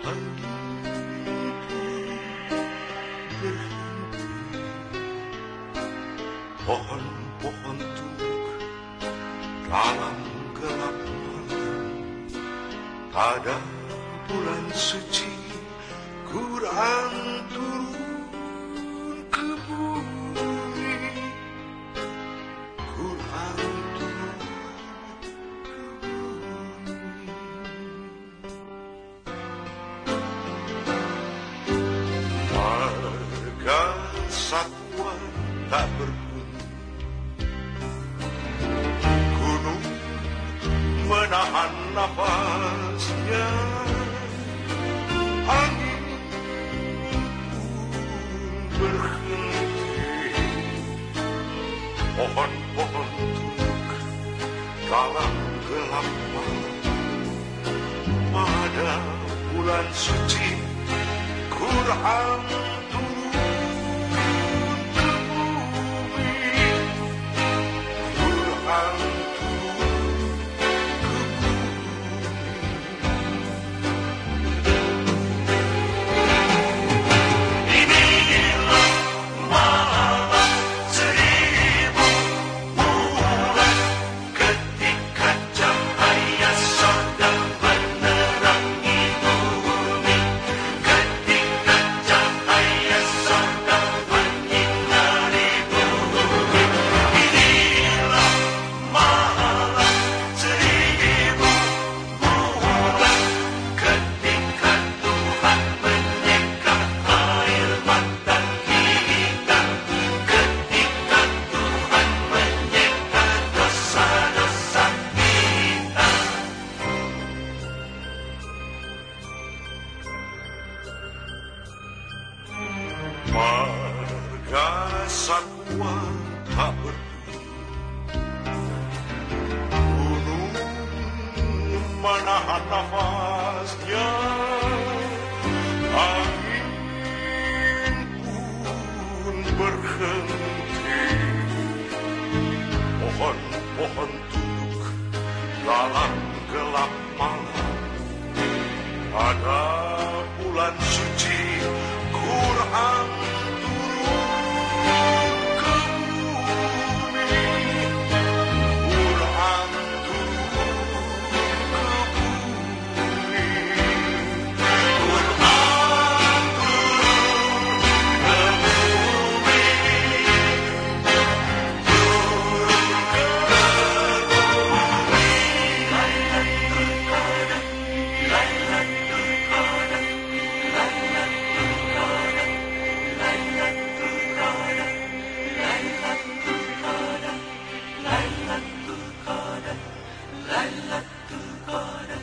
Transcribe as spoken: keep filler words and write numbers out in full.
Tuhan berhenti. Pohon-pohon tunduk dalam gelap malam. Pada bulan suci Quran turun ke bumi. Quran turun ke bumi. Marga satwa tak berhuni. Gunung menahan nafasnya. Angin pun berhenti. Pohon-pohon tunduk dalam gelap malam. Pada bulan suci Quran turun ke bumi. Quran marga satwa tak berdiri. Gunung menahan nafasnya. Angin pun berhenti. Pohon-pohon tunduk dalam gelap malam. Pada bulan suci Quran turun ke bumi. Quran turun ke bumi. Quran turun ke bumi. Turun ke bumi. Lailatul Qadar, Lailatul Qadar, Lailatul Qadar, Lailatul Qadar, Lailatul Qadar, Lailatul Qadar, Lailatul Qadar.